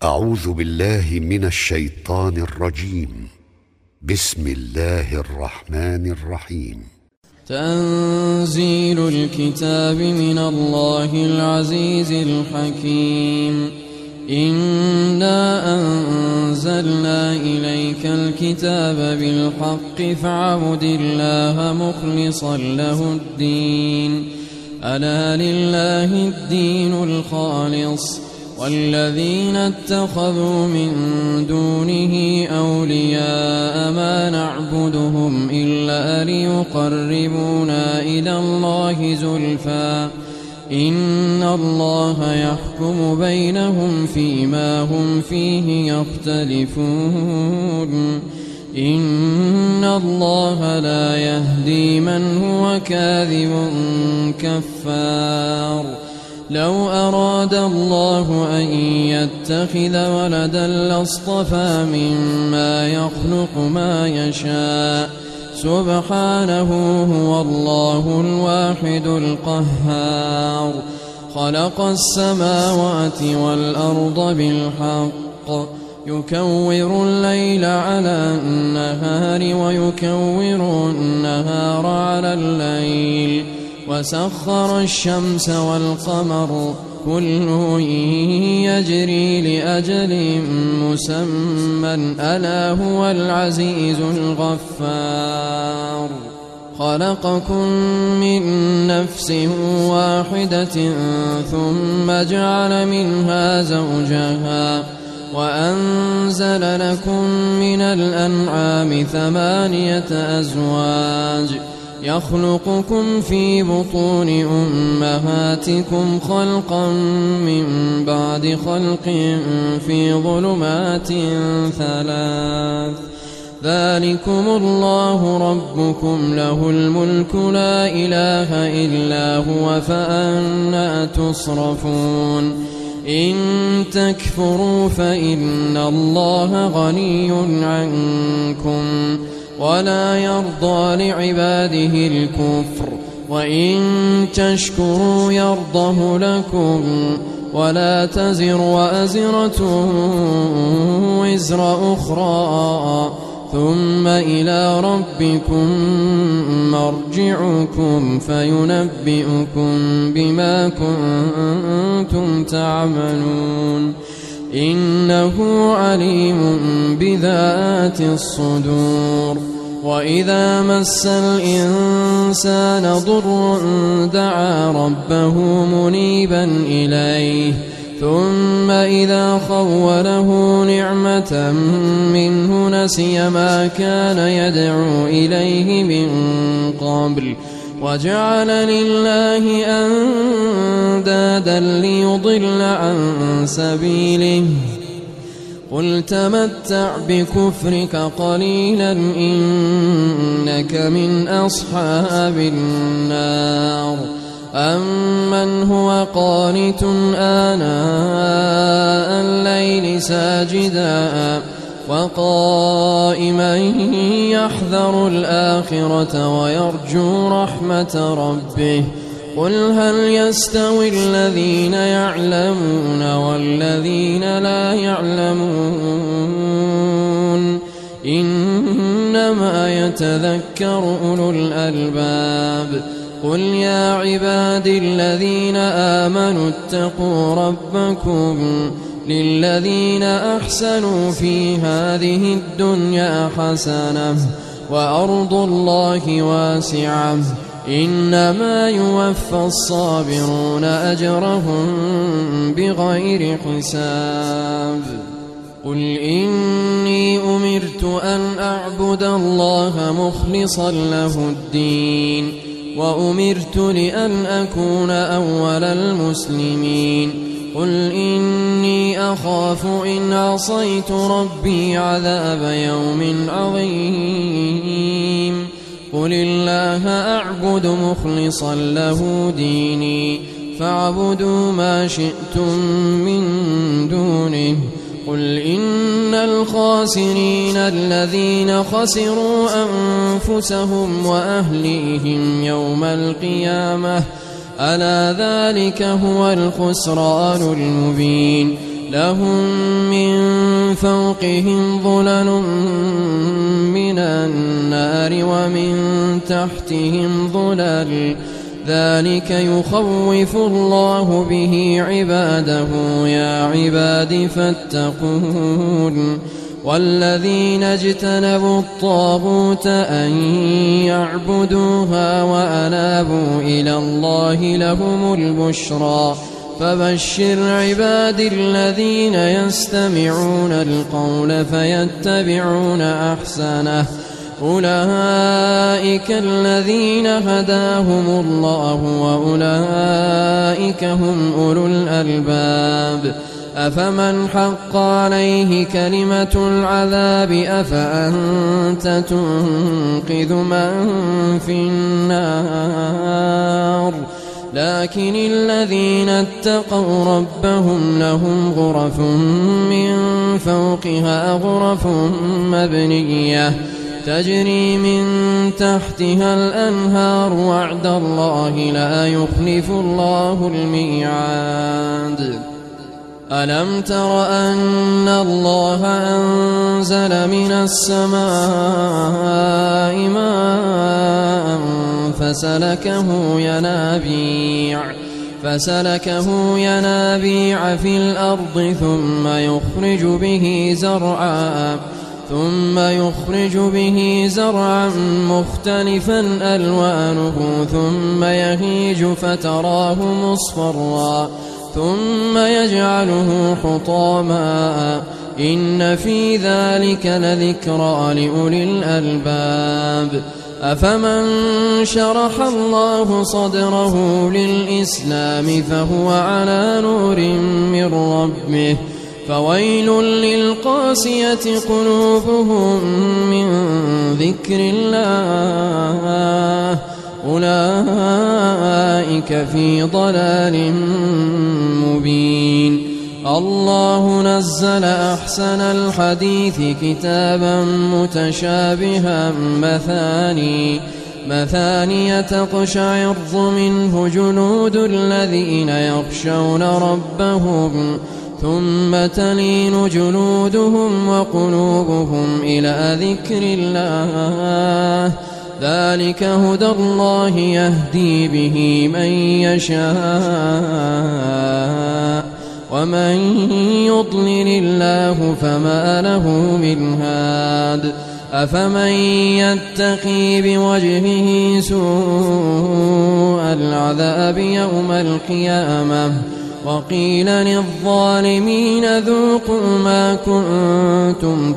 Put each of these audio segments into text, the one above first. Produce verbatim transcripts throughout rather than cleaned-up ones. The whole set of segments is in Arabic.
أعوذ بالله من الشيطان الرجيم. بسم الله الرحمن الرحيم. تنزيل الكتاب من الله العزيز الحكيم. إنا أنزلنا إليك الكتاب بالحق فاعبد الله مخلصا له الدين. ألا لله الدين الخالص والذين اتخذوا من دونه أولياء ما نعبدهم إلا ليقربونا إلى الله زلفى إن الله يحكم بينهم فيما هم فيه يختلفون. إن الله لا يهدي من هو كاذب كفار. لو أراد الله أن يتخذ ولدا لاصطفى مما يخلق ما يشاء سبحانه هو الله الواحد القهار. خلق السماوات والأرض بالحق يكور الليل على النهار ويكور النهار على الليل وسخر الشمس والقمر كل يجري لأجل مسمى ألا هو العزيز الغفار. خلقكم من نفس واحدة ثم جعل منها زوجها وأنزل لكم من الأنعام ثمانية أزواج يخلقكم في بطون أمهاتكم خلقا من بعد خلق في ظلمات ثلاث. ذلكم الله ربكم له الملك لا إله إلا هو فأنى تصرفون. إن تكفروا فإن الله غني عنكم ولا يرضى لعباده الكفر وإن تشكروا يرضه لكم ولا تزر وازرة وزر أخرى ثم إلى ربكم مرجعكم فينبئكم بما كنتم تعملون. إنه عليم بذات الصدور. وإذا مس الإنسان ضر دعا ربه منيبا إليه ثم إذا خوله نعمة منه نسي ما كان يدعو إليه من قبل وجعل لله أندادا ليضل عن سبيله. قل تمتع بكفرك قليلا إنك من أصحاب النار. أمن هو قانت آناء الليل ساجدا وقائما يحذر الآخرة ويرجو رحمة ربه. قل هل يستوي الذين يعلمون والذين لا يعلمون إنما يتذكر أولو الألباب. قل يا عبادي الذين آمنوا اتقوا ربكم للذين أحسنوا في هذه الدنيا حسنة وأرض الله واسعة إنما يوفى الصابرون أجرهم بغير حساب. قل إني أمرت أن أعبد الله مخلصا له الدين وأمرت لأن أكون أول المسلمين. قل إني أخاف إن عصيت ربي عذاب يوم عظيم. قل الله أعبد مخلصا له ديني فاعبدوا ما شئتم من دونه. قل إن الخاسرين الذين خسروا أنفسهم وأهليهم يوم القيامة ألا ذلك هو الخسران المبين. لهم من فوقهم ظلل من النار ومن تحتهم ظلل ذلك يخوف الله به عباده يا عباد فاتقون والذين اجتنبوا الطاغوت أن يعبدوها وأنابوا إلى الله لهم البشرى فبشر عباد الذين يستمعون القول فيتبعون أحسنه أولئك الذين هداهم الله وأولئك هم أولو الألباب أفمن حق عليه كلمة العذاب أفأنت تنقذ من في النار لكن الذين اتقوا ربهم لهم غرف من فوقها غرف مبنية تجري من تحتها الأنهار وعد الله لا يخلف الله الميعاد ألم تر أن الله أنزل من السماء ماء فسلكه ينابيع فسلكه ينابيع في الأرض ثم يخرج به زرعا ثم يخرج به زرعا مختلفا ألوانه ثم يهيج فتراه مصفرا ثم يجعله حطاما إن في ذلك لذكرى لأولي الألباب أفمن شرح الله صدره للإسلام فهو على نور من ربه فويل للقاسية قلوبهم من ذكر الله أولئك في ضلال مبين الله نزل أحسن الحديث كتابا متشابها مثاني مثانية تقشعر منه جلود الذين يخشون ربهم ثم تلين جلودهم وقلوبهم إلى ذكر الله ذلك هدى الله يهدي به من يشاء ومن يضلل الله فما له من هاد أفمن يتقي بوجهه سوء العذاب يوم القيامة وقيل للظالمين ذوقوا ما كنتم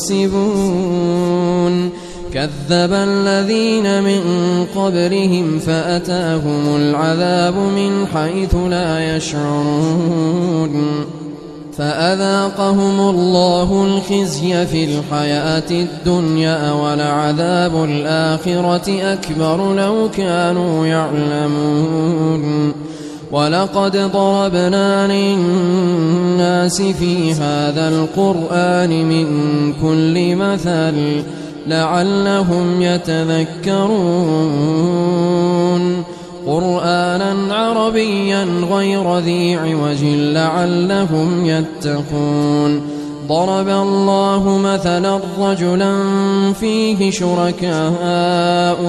تكسبون كذب الذين من قبلهم فأتاهم العذاب من حيث لا يشعرون فأذاقهم الله الخزي في الحياة الدنيا ولعذاب الآخرة أكبر لو كانوا يعلمون ولقد ضربنا للناس في هذا القرآن من كل مثل لعلهم يتذكرون قرآنا عربيا غير ذي عوج لعلهم يتقون ضرب الله مثلا رجلا فيه شركاء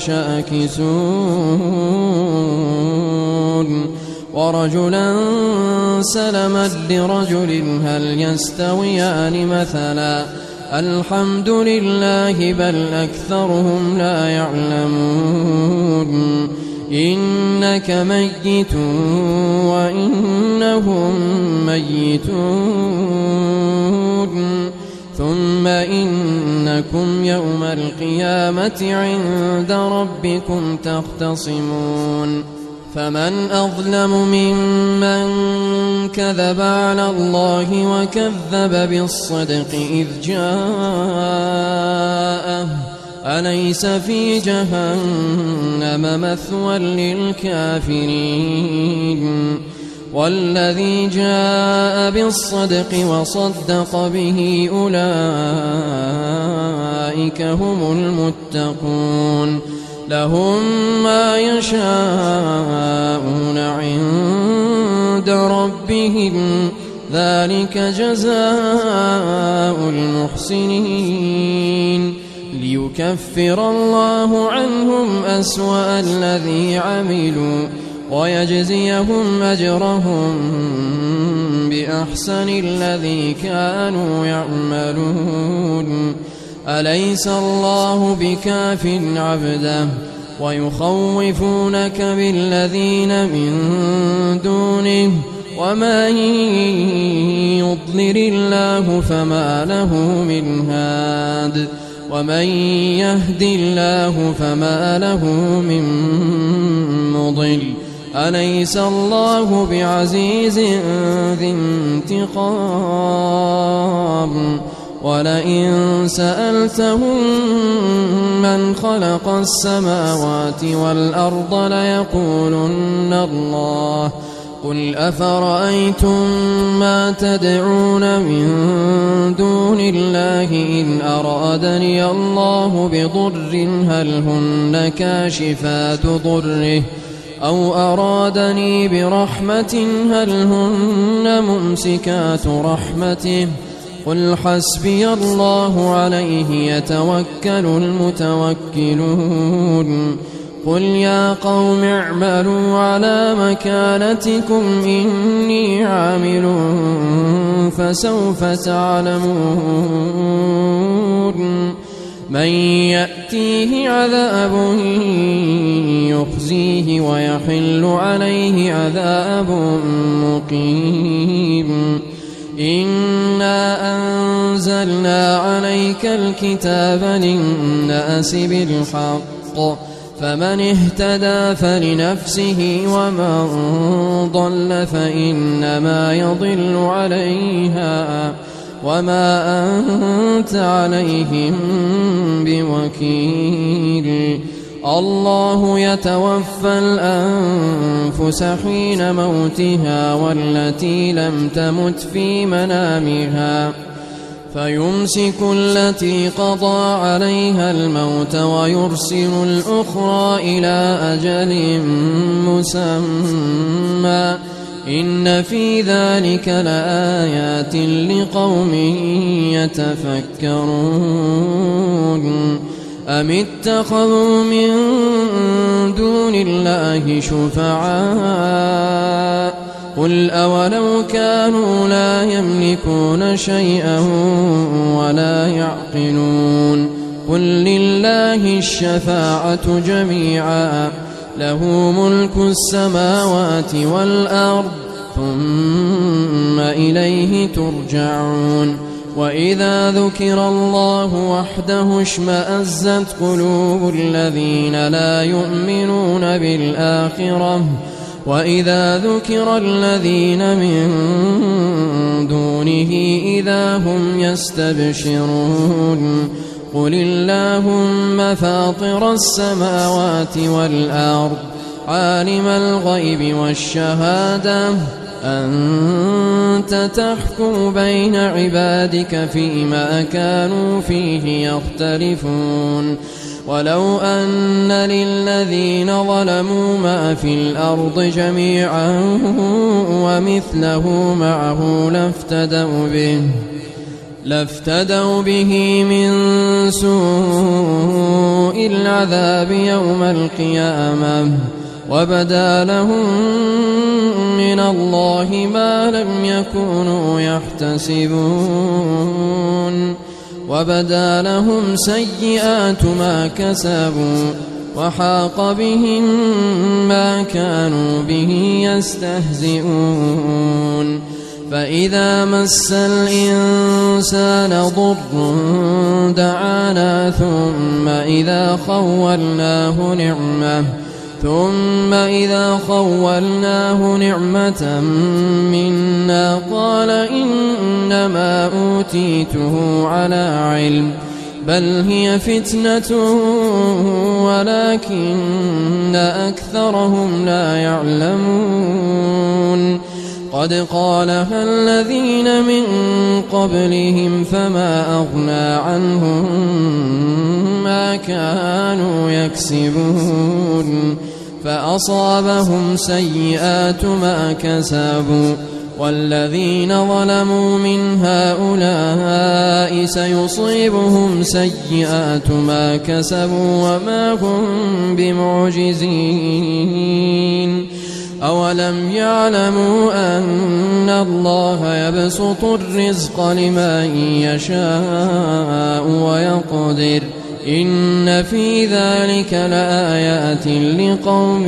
متشاكسون ورجلا سلما لرجل هل يستويان مثلا الحمد لله بل أكثرهم لا يعلمون إنك ميت وإنهم ميتون ثم إنكم يوم القيامة عند ربكم تختصمون فمن أظلم ممن كذب على الله وكذب بالصدق إذ جاءه أليس في جهنم مثوى للكافرين والذي جاء بالصدق وصدق به أولئك هم المتقون لهم ما يشاءون عند ربهم ذلك جزاء المحسنين ليكفر الله عنهم أسوأ الذي عملوا ويجزيهم أجرهم بأحسن الذي كانوا يعملون أليس الله بكاف عبده ويخوفونك بالذين من دونه ومن يضلل الله فما له من هاد ومن يهد الله فما له من مضل أليس الله بعزيز ذي انتقام ولئن سألتهم من خلق السماوات والأرض ليقولن الله قل أفرأيتم ما تدعون من دون الله إن أرادني الله بضر هل هن كاشفات ضره أو أرادني برحمة هل هن ممسكات رحمته قل حسبي الله عليه يتوكل المتوكلون قل يا قوم اعملوا على مكانتكم إني عامل فسوف تعلمون من يأتيه عذاب يخزيه ويحل عليه عذاب مقيم إنا أنزلنا عليك الكتاب للناس بالحق فمن اهتدى فلنفسه ومن ضل فإنما يضل عليها وما أنت عليهم بوكيل الله يتوفى الأنفس حين موتها والتي لم تمت في منامها فيمسك التي قضى عليها الموت ويرسل الأخرى إلى أجل مسمى إن في ذلك لآيات لقوم يتفكرون أم اتخذوا من دون الله شفعاء قل أولو كانوا لا يملكون شيئا ولا يعقلون قل لله الشفاعة جميعا له ملك السماوات والأرض ثم إليه ترجعون وإذا ذكر الله وحده اشمأزت قلوب الذين لا يؤمنون بالآخرة وإذا ذكر الذين من دونه إذا هم يستبشرون قل اللهم فاطر السماوات والأرض عالم الغيب والشهادة أنت تحكم بين عبادك فيما كانوا فيه يختلفون ولو أن للذين ظلموا ما في الأرض جميعا ومثله معه لافتدوا به لافتدوا به من سوء العذاب يوم القيامة وبدا لهم من الله ما لم يكونوا يحتسبون وبدا لهم سيئات ما كسبوا وحاق بهم ما كانوا به يستهزئون فإذا مس الإنسان ضر دعانا ثم إذا خولناه نعمة ثم إذا خولناه نعمة منا قال إنما أوتيته على علم بل هي فتنة ولكن أكثرهم لا يعلمون قد قالها الذين من قبلهم فما أغنى عنهم ما كانوا يكسبون فأصابهم سيئات ما كسبوا والذين ظلموا من هؤلاء سيصيبهم سيئات ما كسبوا وما هم بمعجزين أولم يعلموا أن الله يبسط الرزق لمن يشاء ويقدر إن في ذلك لآيات لقوم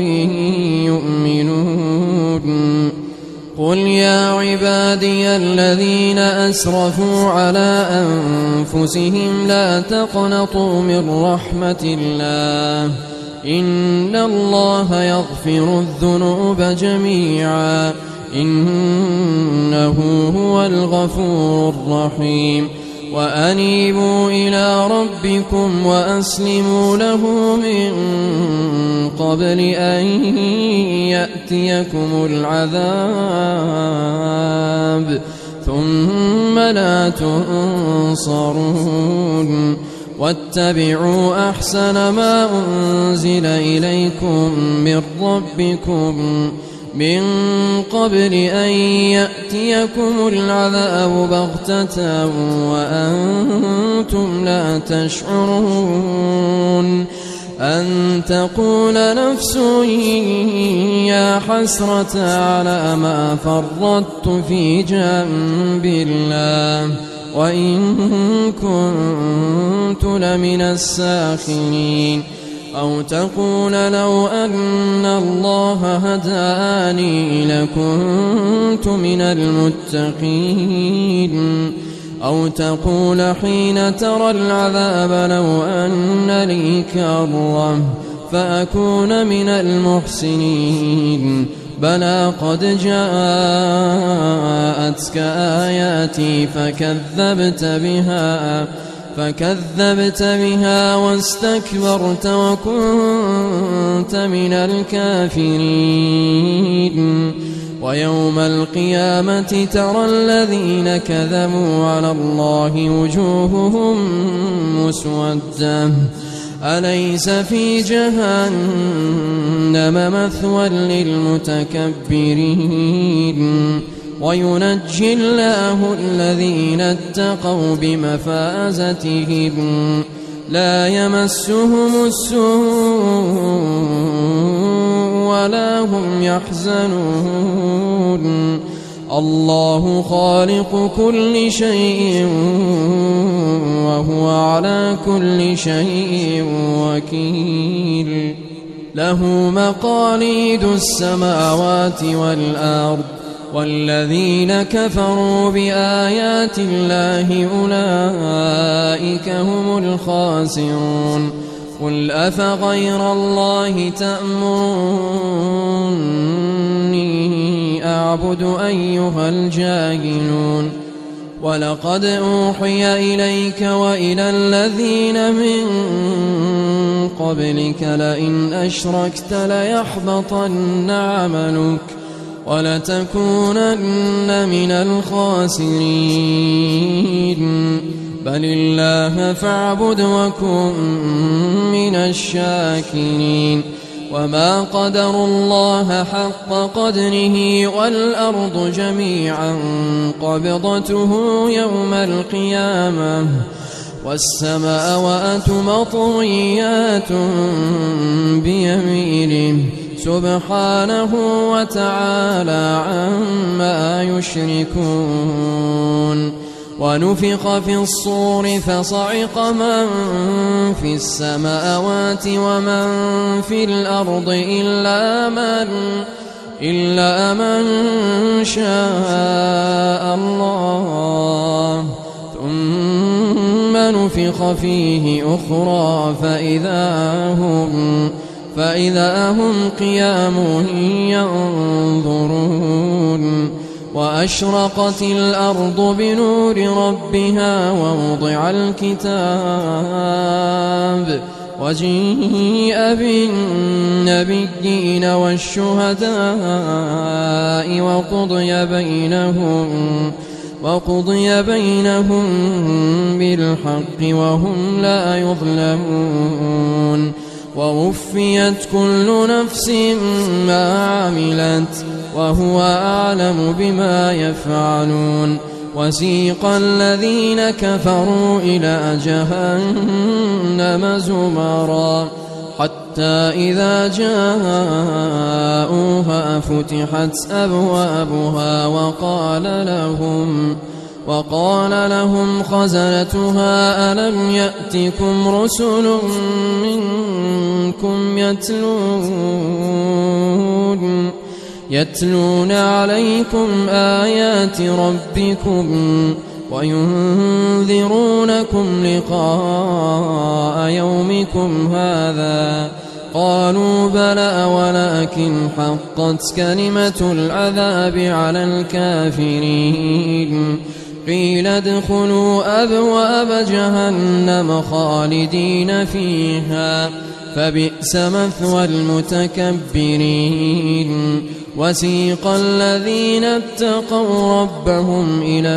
يؤمنون قل يا عبادي الذين أسرفوا على أنفسهم لا تقنطوا من رحمة الله إن الله يغفر الذنوب جميعا إنه هو الغفور الرحيم وأنيبوا إلى ربكم وأسلموا له من قبل أن يأتيكم العذاب ثم لا تنصرون واتبعوا أحسن ما أنزل إليكم من ربكم من قبل أن يأتيكم العذاب بغتة وأنتم لا تشعرون أن تقول نفس يا حسرة على ما فرطت في جنب الله وإن كنت لمن الساخرين أو تقول لو أن الله هداني لكنت من المتقين أو تقول حين ترى العذاب لو أن لي كرة فأكون من المحسنين بلى قد جاءتك آياتي فكذبت بها فكذبت بها واستكبرت وكنت من الكافرين ويوم القيامة ترى الذين كذبوا على الله وجوههم مسودة أليس في جهنم مثوى للمتكبرين وينجي الله الذين اتقوا بمفازتهم لا يمسهم السوء ولا هم يحزنون الله خالق كل شيء وهو على كل شيء وكيل له مقاليد السماوات والأرض والذين كفروا بآيات الله أولئك هم الخاسرون قل أفغير الله تأمروني أعبد أيها الجاهلون ولقد أوحي إليك وإلى الذين من قبلك لئن أشركت ليحبطن عملك ولتكونن من الخاسرين بل الله فاعبد وكن من الشاكرين وما قدروا الله حق قدره والأرض جميعا قبضته يوم القيامة والسماوات مطويات بيمينه سبحانه وتعالى عما يشركون ونفخ في الصور فصعق من في السماوات ومن في الأرض إلا من إلا من شاء الله ثم نفخ فيه أخرى فإذا هم فإذا هم قيام ينظرون وأشرقت الأرض بنور ربها ووضع الكتاب وجيء بالنبيين والشهداء وقضي بينهم وقضي بينهم بالحق وهم لا يظلمون ووفيت كل نفس ما عملت وهو أعلم بما يفعلون وسيق الذين كفروا إلى جهنم زمرا حتى إذا جاءوها فتحت أبوابها وقال لهم وقال لهم خزنتها ألم يأتكم رسل منكم يتلون يتلون عليكم آيات ربكم وينذرونكم لقاء يومكم هذا قالوا بلى ولكن حقت كلمة العذاب على الكافرين قيل ادخلوا أبواب جهنم خالدين فيها فبئس مثوى المتكبرين وسيق الذين اتقوا ربهم إلى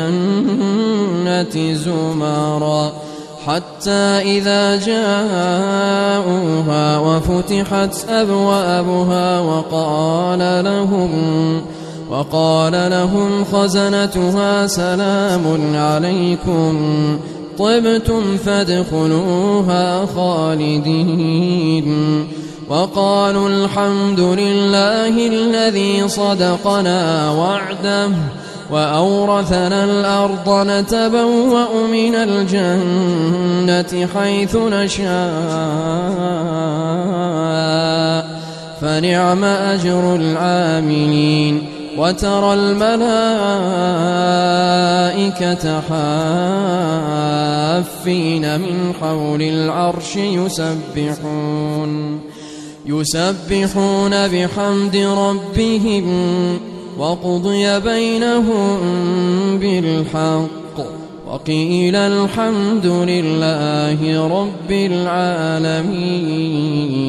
الجنة زمرا حتى إذا جاءوها وفتحت أبوابها وقال لهم وقال لهم خزنتها سلام عليكم طبتم فادخلوها خالدين وقالوا الحمد لله الذي صدقنا وعده وأورثنا الأرض نتبوأ من الجنة حيث نشاء فنعم أجر العاملين وترى الملائكة حافين من حول العرش يسبحون يسبحون بحمد ربهم وقضي بينهم بالحق وقيل الحمد لله رب العالمين.